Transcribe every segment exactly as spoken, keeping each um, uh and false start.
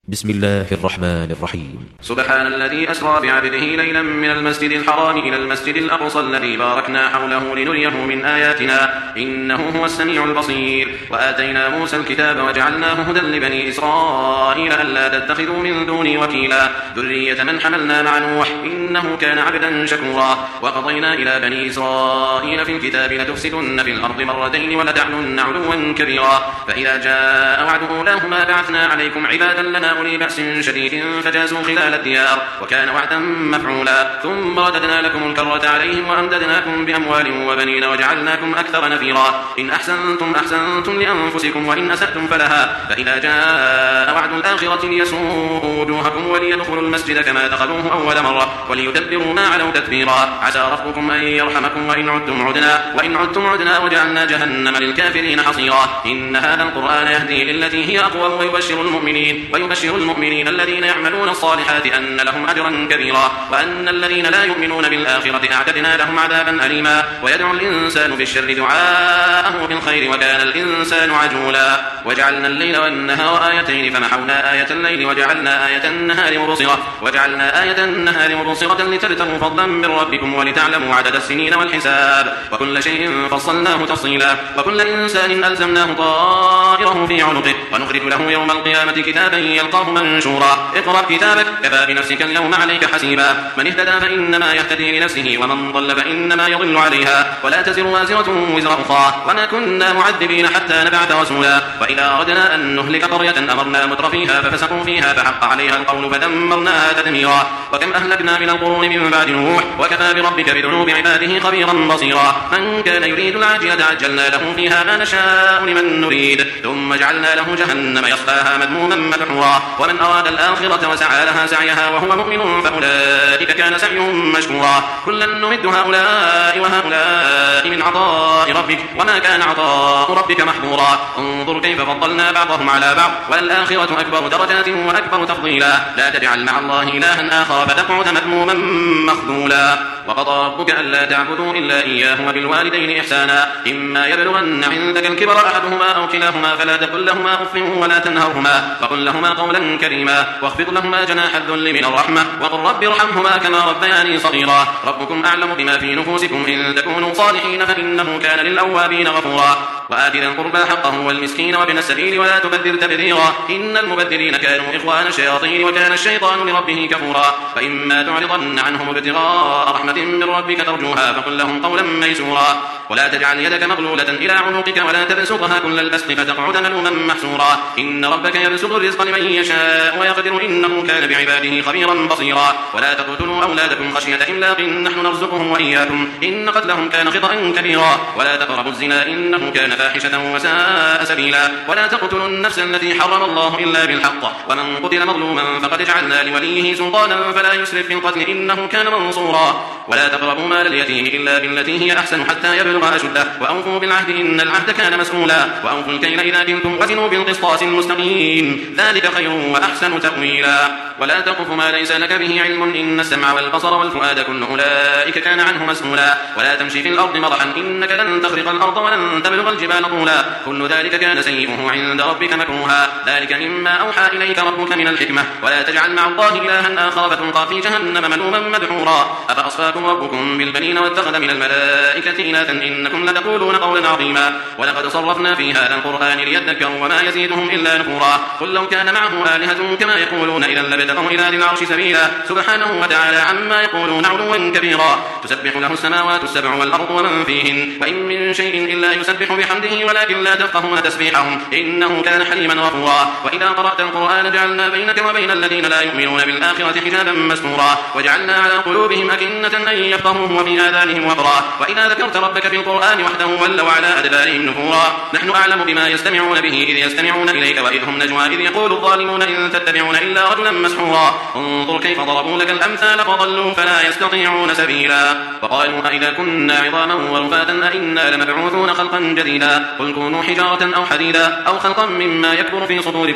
بسم الله الرحمن الرحيم. سبحان الذي أسرى بعبده ليلا من المسجد الحرام إلى المسجد الأقصى الذي باركنا حوله لنريه من آياتنا إنه هو السميع البصير. وآتينا موسى الكتاب وجعلناه هدى لبني إسرائيل ألا تتخذوا من دوني وكيلا ذرية من حملنا مع نوح إنه كان عبدا شكورا. وقضينا إلى بني إسرائيل في الكتاب لتفسدن في الأرض مرتين ولتعلن علوا كبيرا. فإذا جاء وعد أولاهما بعثنا عليكم عبادا لنا أولي بأس شديد فجاسوا خلال الديار وكان وعدا مفعولا. ثم رددنا لكم الكرة عليهم وأمددناكم بأموال وبنين وجعلناكم أكثر نفيرا. إن أحسنتم أحسنتم لأنفسكم وإن أسأتم فلها. فإذا جاء وعد الآخرة ليسوءوا وجوهكم وليدخلوا المسجد كما دخلوه أول مرة وليتبروا ما علوا تتبيرا. عسى ربكم أن يرحمكم وإن عدتم عدنا وإن عدتم عدنا وجعلنا جهنم للكافرين حصيرا. إن هذا القرآن يهدي للتي هي أقوى ويبشر المؤمنين ويبشر المؤمنين الذين يعملون الصالحات أن لهم أجرا كبيرا وأن الذين لا يؤمنون بالآخرة أعتدنا لهم عذابا أليما. ويدعو الإنسان بالشر دعاءه بالخير وكان الإنسان عجولا. وجعلنا الليل والنهار آيتين فمحونا آية الليل وجعلنا آية النهار مبصرة وجعلنا آية النهار مبصرة لتبتغوا فضلا من ربكم ولتعلموا عدد السنين والحساب وكل شيء فصلناه تفصيلا. وكل إنسان ألزمناه طائره في عنقه ونخرج له يوم القيامة كتابا يلقاه منشورا. اقرأ كتابك كفى بنفسك اليوم عليك حسيبا. من اهتدى فإنما يهتدي لنفسه ومن ضل فإنما يضل عليها ولا تزر وازرة وزر أخرى وما كنا معذبين حتى نبعث رسولا. وإذا أردنا أن نهلك قرية أمرنا متر فيها ففسقوا فيها فحق عليها القول فدمرناها تدميرا. وكم أهلكنا من القرون من بعد نوح وكفى بربك بذنوب عباده خبيرا بصيرا. من كان يريد العاجلة عجلنا له فيها ما نشاء لمن نريد ثم جعلنا له جهنم يصلاها مذموما مدحورا. ومن أراد الآخرة وسعى لها سعيها وهو مؤمن فأولئك كان سعيهم مشكورا. كلا نمد هؤلاء وهؤلاء من عطاء ربك وما كان عطاء ربك محظورا. انظر كيف فضلنا بعضهم على بعض والآخرة أكبر درجات وأكبر تفضيلا. لا تجعل مع الله إلها آخر فتقعد مذموما مخذولا. وقضى ربك ألا تعبدوا إلا إياه وبالوالدين إحسانا. إما يبلغن عندك الكبر أحدهما أو كلاهما فلا تقل لهما أف ولا تنهرهما وقل لهما قولا كريما واخفض لهما جناح الذل من الرحمة وقل رب ارحمهما كما ربياني صغيرا. ربكم أعلم بما في نفوسكم إن تكونوا صالحين فإنه كان للأوابين غفورا. وآت ذا القربى حقه والمسكين وابن السبيل ولا تبذر تبذيرا إن المبذرين كانوا إخوان الشياطين وكان الشيطان لربه كفورا. فإما تعرضن عنهم ابتغاء رحمة من ربك ترجوها فقل لهم قولا ميسورا. ولا تجعل يدك مغلولة إلى عنقك ولا تبسطها كل البسط فتقعد ملوما محسورا. إن ربك يبسط الرزق لمن يشاء ويقدر إنه كان بعباده خبيرا بصيرا. ولا تقتلوا أولادكم خشية إملاق نحن نرزقهم وإياكم إن قتلهم كان خطأ كبيرا. ولا تقربوا الزنا إنه كان فاحشة وساء سبيلا. ولا تقتلوا النفس التي حرم الله إلا بالحق ومن قتل مظلوما فقد جعلنا لوليه سلطانا فلا يسرف في القتل إنه كان منصورا. ولا تقربوا مال اليتيم إلا بالتي هي أحسن حتى يبلغ أشده وأوفوا بالعهد إن العهد كان مسؤولا. وأوفوا الكيل إذا كلتم وزنوا بالقسطاس المستقيم ذلك خير وأحسن تأويلا. ولا تقف ما ليس لك به علم إن السمع والبصر والفؤاد كل أولئك كان عنه مسؤولا. ولا تمشي في الأرض مرحا إنك لن تخرق الأرض ولن تبلغ الجبال طولا كل ذلك كان سيئه عند ربك مكروها. ذلك مما أوحى إليك ربك من الحكمة. ولا تجعل مع الله إلها آخر فتلقى في جهنم ملوما مدحورا. أفأصفاكم ربكم بالبنين واتخذ من الملائكة إناثا إنكم لتقولون قولا عظيما. ولقد صرفنا في هذا القرآن ليذكروا وما يزيدهم إلا نفورا. قل لو كان معه آلهة كما يقولون إذا لابتغوا إلى ذي العرش سبيلا سبحانه وتعالى عما يقولون علوا كبيرا. تسبح له السماوات السبع والأرض ومن فيهن وإن من شيء إلا يسبح بحمده ولكن لا تفقهون تسبيحهم إنه كان حليما غفورا. وإذا قرأت القرآن جعلنا بينك وبين الذين لا يؤمنون بالآخرة حجابا مستورا وجعلنا على قلوبهم أكنة أن يفقهوه وفي آذانهم وقرا. وإذا ذكرت ربك في القرآن وحده ولوا على أدبارهم نفورا. نحن أعلم بما يستمعون به إذ يستمعون إليك وإذ هم نجوى إذ يقول الظالمون إن تتبعون إلا رجلا مسحورا. انظر كيف ضربوا لك الأمثال فضلوا فلا يستطيعون سبيلا. وقالوا أئذا كنا عظاما ورفاتا أئنا لمبعوثون خلقا جديدا قل كونوا حجارة أو حديدا أو خلقا مما يكبر في صدوركم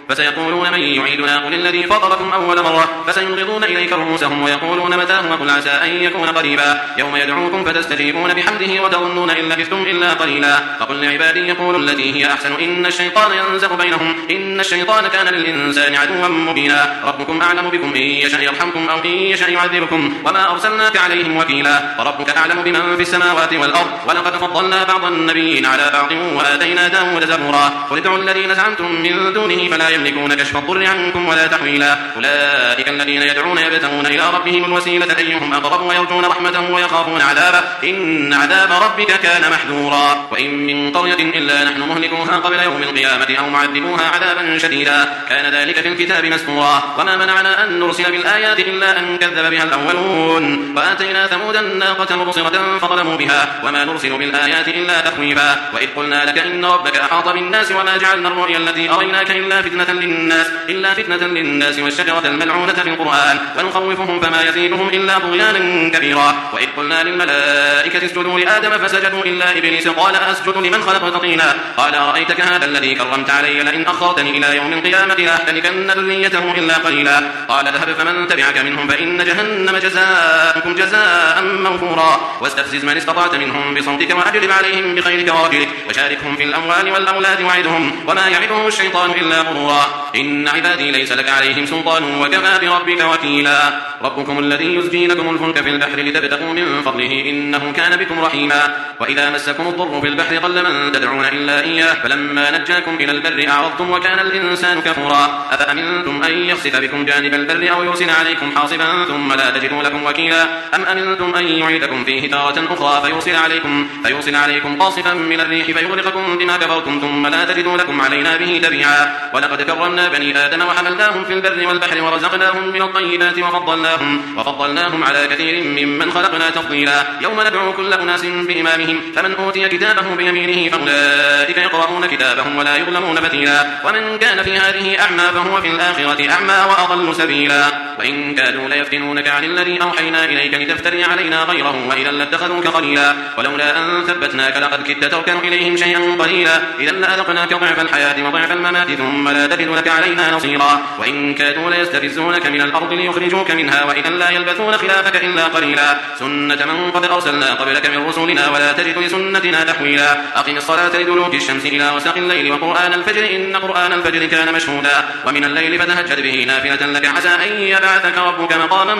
فسيقولون من يعيدنا قل الذي فطركم أول مرة فسينغضون إليك رؤوسهم ويقولون متى هو قل عسى أن يكون قريبا يوم يدعوكم فتستجيبون بحمده وتظنون إن لبثتم إلا قليلا فقل لعبادي يقولوا التي هي أحسن إن الشيطان ينزغ بينهم إن الشيطان كان للإنسان عدوا مبينا ربكم أعلم بكم إن يشاء يرحمكم أو إن يشاء يعذبكم وما أرسلناك عليهم وكيلا فربك أعلم بمن في السماوات والأرض ولقد فضلنا بعض النبيين على بعض وآتينا داود زبورا قل ادعوا الذين زعمتم من دونه فلا يملكون كشف الضر عنكم ولا تحويلا أولئك الذين يدعون يبتغون إلى ربهم الوسيلة أيهم أقرب ويرجون رحمته ويخافون عذابه إن عذاب ربك كان محذورا وإن من قرية إلا نحن مهلكوها قبل يوم القيامة أو معذبوها عذابا شديدا كان ذلك في الكتاب مسطورا وما منعنا أن نرسل بالآيات إلا أن كذب بها الأولون وآتينا ثمود الناقة مبصرة فظلموا بها وما نرسل بالآيات إلا تخويفا وإذ قلنا لك إن ربك أحاط بالناس وما جعلنا الرؤيا التي أريناك إلا فتنة للناس إلا فتنة للناس والشجرة الملعونة في القرآن ونخوفهم فما يزيدهم إلا طغيانا كبيرا وإذ قلنا للملائكة اسجدوا لآدم فسجدوا إلا إبليس قال أسجد لمن خلقت طينا قال أرأيتك هذا الذي كرمت علي لئن أخرتني إلى يوم القيامة لأحتنكن ذريته إلا قليلا قال اذهب فمن تبعك منهم فإن جهنم جزاؤكم جزاء موفورا واستفزز من استطعت منهم بصوتك وأجلب عليهم بخيرك ورجلك وشاركهم في الأموال والأولاد وعدهم وما يعدهم الشيطان إلا غرورا إن عبادي ليس لك عليهم سلطان وكفى بربك وكيلا ربكم الذي يزجي لكم الفلك في البحر لتبتغوا من فضله إنه كان بكم رحيما وإذا مسكم الضر في البحر قل من تدعون إلا إياه فلما نجاكم إلى البر أعرضتم وكان الإنسان كفورا أفأمنتم أن يخسف بكم جانب البر أو يرسل عليكم حاصبا ثم لا تجدوا لكم وكيلا أم أمنتم أن يعيدكم فيه تارة أخرى فيرسل عليكم, فيرسل عليكم قاصفا من الريح فيغرقكم بما كفرتم ثم لا تجدوا لكم علينا به تبيعا ولقد كرمنا بني آدم وحملناهم في البر والبحر ورزقناهم من الطيبات وفضلناهم, وفضلناهم على كثير ممن خلقنا تفضيلا يوم ندعو كل أناس بإمامهم فمن أوتي كتابه بيمينه فأولئك يقرؤون كتابهم ولا يظلمون فتيلا ومن كان في هذه أعمى فهو في الآخرة أعمى وأضل سبيلا وإن كادوا ليفتنونك عن الذي أوحينا إليك لتفتري علينا غيره وإذا لاتخذوك قليلا ولولا أن ثبتناك لقد كدت تركن إليهم شيئا قليلا إذا لأذقناك ضعف الحياة وضعف الممات ثم لا تجد لك علينا نصيرا وإن كادوا ليستفزونك من الأرض ليخرجوك منها وإذا لا يلبثون خلافك إلا قليلا سنة من قد أرسلنا قبلك من رسلنا ولا تجد لسنتنا تحويلا أقم الصلاة لدلوك الشمس إلى وسق الليل وقرآن الفجر إن قرآن الفجر كان مشهودا ومن الليل فتهجد به نافلة لك عسى أن يبعثك ربك مقاما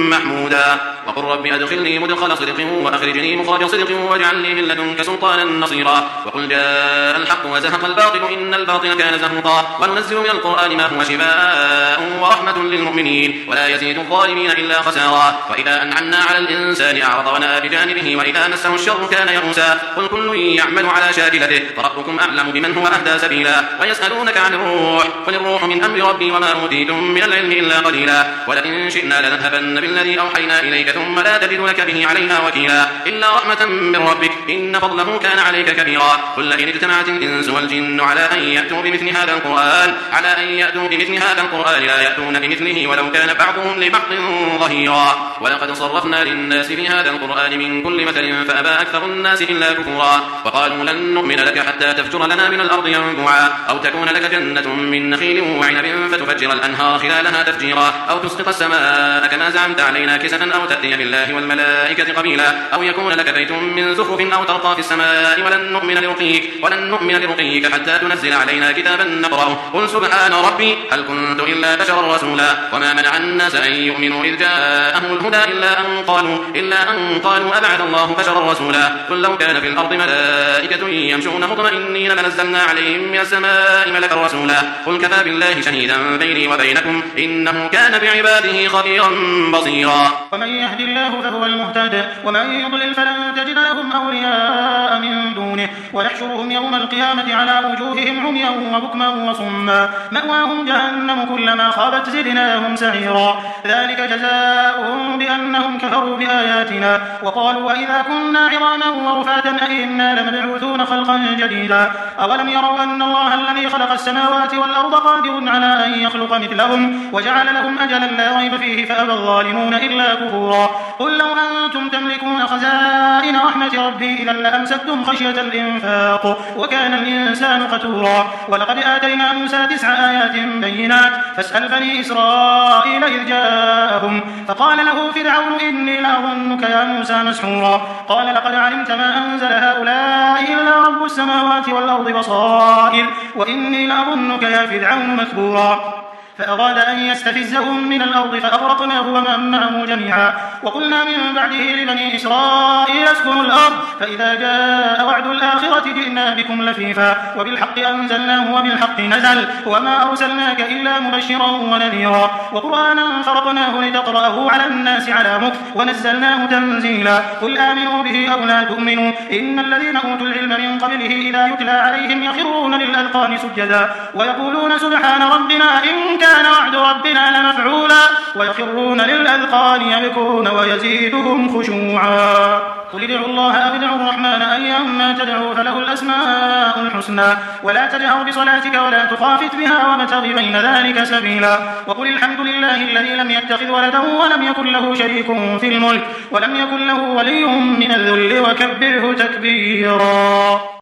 محمودا وقل رب أدخلني مدخل صدق وأخرجني مخرج صدق واجعل لي من لدنك سلطانا نصيرا وقل جاء الحق وزهق الباطل إن الباطل كان زهوقا وننزل من القرآن ما هو شفاء ورحمة للمؤمنين ولا يزيد الظالمين إلا خسارا وإذا أنعمنا على الإنسان أعرض ونأى بجانبه وإذا مسه الشر كان يئوسا قل كل يعمل على شاكلته فربكم أعلم بمن هو أهدى سبيلا ويسألونك عن الروح قل الروح من أمر ربي وما أوتيتم من العلم إلا قليلا ولئن شئنا لنذهبن بالذي أوحينا إليك ثم لا تجد لك به علينا وكيلا إلا رحمة من ربك إن فضله كان عليك كبيرا قل إن اجتمعت الإنس والجن على أن يأتوا بمثل هذا القرآن على أن يأتوا بمثل هذا القرآن لا يأتون بمثله ولو كان بعضهم لبعض ظهيرا ولقد صرفنا للناس في هذا القرآن من كل مثل فأبى أكثر الناس إلا كفورا وقالوا لن نؤمن لك حتى تفجر لنا من الأرض ينبوعا أو تكون لك جنة من نخيل وعنب فتفجر الأنهار خلالها تفجيرا أو تسقط السماء كما زعمت علينا كسفا أو تأتي بالله والملائكة قبيلا أو يكون لك بيت من زخرف أو ترقى في السماء ولن نؤمن لرقيك ولن نؤمن لرقيك حتى تنزل علينا كتابا نقرأه قل سبحان ربي هل كنت إلا بشرا رسولا وما منع الناس أن يؤمنوا إذ جاءهم الهدى إلا أن قالوا إلا أن قالوا أبعث الله بشرا رسولا قل لو كان في الأرض ملائكة يمشون مطمئنين لنزلنا عليهم من السماء ملكا رسولا قل كفى بالله شهيدا بيني وبينكم إنه كان بعباده خبيرا بصيرا ومن يهد الله فهو المهتد ومن يضلل فلن تجد لهم أولياء من دونه ونحشرهم يوم القيامة على وجوههم عميا وبكما وصما مأواهم جهنم كلما خابت زدناهم سعيرا ذلك جزاؤهم بأنهم كفروا بآياتنا وقالوا وإذا كنا عظاما ورفاتا أئنا لمبعوثون خلقا جديدا أولم يروا أن الله الذي خلق السماوات والأرض قادر على أن يخلق مثلهم وجعل لهم أجلا لا ريب فيه فأبى الظالمون إلا كفورا قل لو أنتم تملكون خزائن رحمة ربي إذا لأمسكتم خشية الإنفاق وكان الإنسان قتورا ولقد آتينا موسى تسع آيات بينات فاسأل بني إسرائيل إذ جاءهم فقال له فرعون إني لأظنك يا موسى مسحورا قال لقد علمت ما أنزل هؤلاء إلا رب السماوات والأرض بصائر وإني لأظنك يا فرعون مثبورا فأراد أن يستفزهم من الأرض فأغرقناه ومن معه جميعا وقلنا من بعده لبني إسرائيل اسكنوا الأرض فإذا جاء وعد الآخرة جئنا بكم لفيفا وبالحق أنزلناه وبالحق نزل وما أرسلناك إلا مبشرا ونذيرا وقرآنا فرقناه لتقرأه على الناس على مكث ونزلناه تنزيلا قل آمنوا به أو لا تؤمنوا إن الذين أوتوا العلم من قبله إذا يتلى عليهم يخرون للأذقان سجدا ويقولون سبحان ربنا إن كان وعد ربنا لمفعولا ويخرون للأذقان يبكون ويزيدهم خشوعا قل ادعوا الله أو ادعوا الرحمن أيما تدعوا فله الأسماء الحسنى ولا تجهر بصلاتك ولا تخافت بها وابتغ بين ذلك سبيلا وقل الحمد لله الذي لم يتخذ ولدا ولم يكن له شريك في الملك ولم يكن له ولي من الذل وكبره تكبيرا.